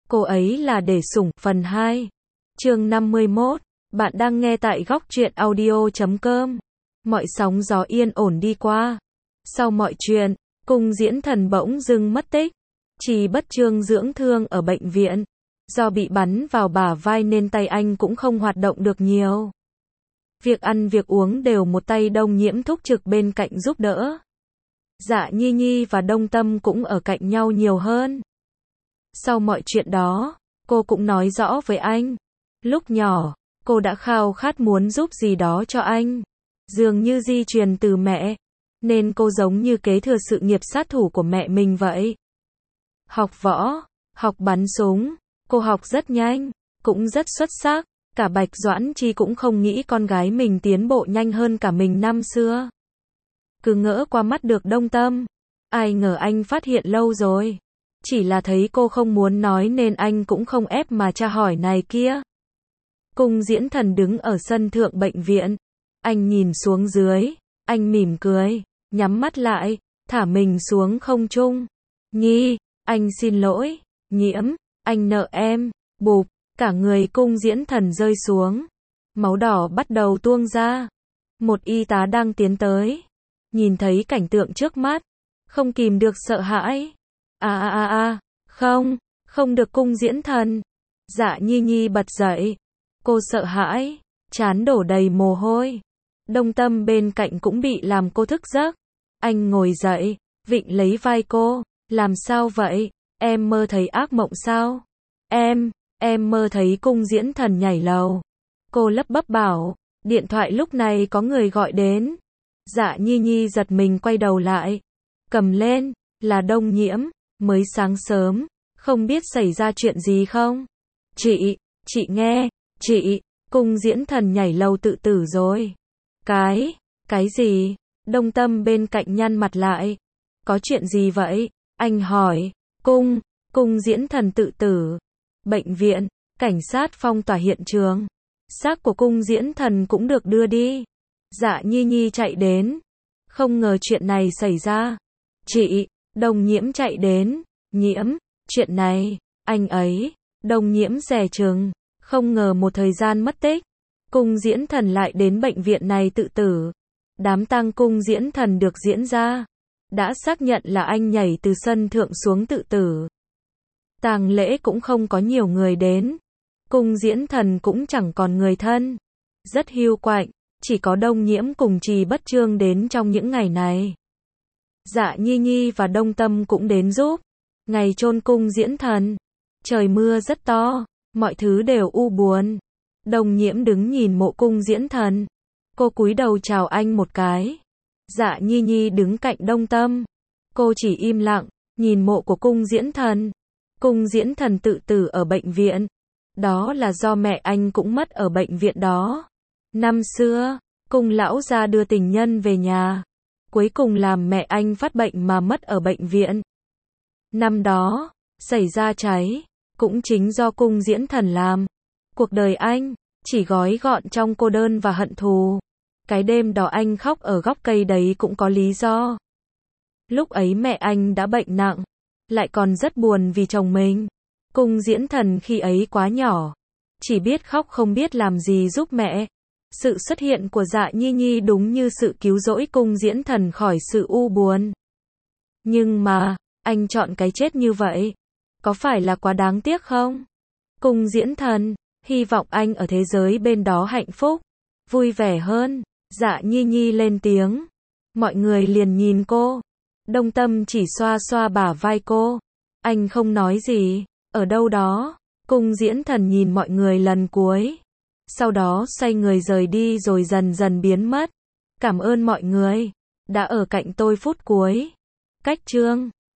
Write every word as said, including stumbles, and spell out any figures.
Cô ấy là để sủng, phần hai. Chương năm mươi mốt. Bạn đang nghe tại góc truyện audio chấm com. Mọi sóng gió yên ổn đi qua. Sau mọi chuyện, Cung Diễn Thần bỗng dưng mất tích. Trì Bất Trương dưỡng thương ở bệnh viện. Do bị bắn vào bả vai nên tay anh cũng không hoạt động được nhiều. Việc ăn việc uống đều một tay Đông Nhiễm thúc trực bên cạnh giúp đỡ. Dạ Nhi Nhi và Đông Tâm cũng ở cạnh nhau nhiều hơn. Sau mọi chuyện đó, cô cũng nói rõ với anh. Lúc nhỏ, cô đã khao khát muốn giúp gì đó cho anh. Dường như di truyền từ mẹ, nên cô giống như kế thừa sự nghiệp sát thủ của mẹ mình vậy. Học võ, học bắn súng, cô học rất nhanh, cũng rất xuất sắc. Cả Bạch Doãn Chi cũng không nghĩ con gái mình tiến bộ nhanh hơn cả mình năm xưa. Cứ ngỡ qua mắt được Đông Tâm. Ai ngờ anh phát hiện lâu rồi. Chỉ là thấy cô không muốn nói nên anh cũng không ép mà tra hỏi này kia. Cung Diễn Thần đứng ở sân thượng bệnh viện. Anh nhìn xuống dưới. Anh mỉm cười, nhắm mắt lại, thả mình xuống không trung. Nhi, anh xin lỗi. Nhiễm, anh nợ em. Bụp, cả người Cung Diễn Thần rơi xuống. Máu đỏ bắt đầu tuôn ra. Một y tá đang tiến tới. Nhìn thấy cảnh tượng trước mắt, không kìm được sợ hãi. À à à à, không, không được Cung Diễn Thần. Dạ Nhi Nhi bật dậy. Cô sợ hãi, trán đổ đầy mồ hôi. Đông Tâm bên cạnh cũng bị làm cô thức giấc. Anh ngồi dậy, vịn lấy vai cô. Làm sao vậy? Em mơ thấy ác mộng sao? Em, em mơ thấy Cung Diễn Thần nhảy lầu. Cô lắp bắp bảo, điện thoại lúc này có người gọi đến. Dạ Nhi Nhi giật mình quay đầu lại. Cầm lên, là Đông Nhiễm. Mới sáng sớm, không biết xảy ra chuyện gì không? Chị, chị nghe, chị, Cung Diễn Thần nhảy lầu tự tử rồi. Cái, cái gì? Đông Tâm bên cạnh nhăn mặt lại. Có chuyện gì vậy? Anh hỏi. Cung, Cung Diễn Thần tự tử. Bệnh viện, cảnh sát phong tỏa hiện trường. Xác của Cung Diễn Thần cũng được đưa đi. Dạ Nhi Nhi chạy đến. Không ngờ chuyện này xảy ra. Chị, Đông Nhiễm chạy đến. Nhiễm, chuyện này, anh ấy. Đông Nhiễm dè chừng. Không ngờ một thời gian mất tích, Cung Diễn Thần lại đến bệnh viện này tự tử. Đám tang Cung Diễn Thần được diễn ra. Đã xác nhận là anh nhảy từ sân thượng xuống tự tử. Tang lễ cũng không có nhiều người đến. Cung Diễn Thần cũng chẳng còn người thân. Rất hiu quạnh, chỉ có Đông Nhiễm cùng Trì Bất Trương đến trong những ngày này. Dạ Nhi Nhi và Đông Tâm cũng đến giúp. Ngày chôn Cung Diễn Thần, trời mưa rất to, mọi thứ đều u buồn. Đông Nhiễm đứng nhìn mộ Cung Diễn Thần. Cô cúi đầu chào anh một cái. Dạ Nhi Nhi đứng cạnh Đông Tâm. Cô chỉ im lặng, nhìn mộ của Cung Diễn Thần. Cung Diễn Thần tự tử ở bệnh viện. Đó là do mẹ anh cũng mất ở bệnh viện đó. Năm xưa, Cung lão gia đưa tình nhân về nhà. Cuối cùng làm mẹ anh phát bệnh mà mất ở bệnh viện. Năm đó, xảy ra cháy, cũng chính do Cung Diễn Thần làm. Cuộc đời anh, chỉ gói gọn trong cô đơn và hận thù. Cái đêm đó anh khóc ở góc cây đấy cũng có lý do. Lúc ấy mẹ anh đã bệnh nặng, lại còn rất buồn vì chồng mình. Cung Diễn Thần khi ấy quá nhỏ, chỉ biết khóc không biết làm gì giúp mẹ. Sự xuất hiện của Dạ Nhi Nhi đúng như sự cứu rỗi Cung Diễn Thần khỏi sự u buồn. Nhưng mà, anh chọn cái chết như vậy, có phải là quá đáng tiếc không? Cung Diễn Thần, hy vọng anh ở thế giới bên đó hạnh phúc, vui vẻ hơn. Dạ Nhi Nhi lên tiếng. Mọi người liền nhìn cô. Đông Tâm chỉ xoa xoa bả vai cô. Anh không nói gì. Ở đâu đó, Cung Diễn Thần nhìn mọi người lần cuối. Sau đó xoay người rời đi rồi dần dần biến mất. Cảm ơn mọi người đã ở cạnh tôi phút cuối. Cách chương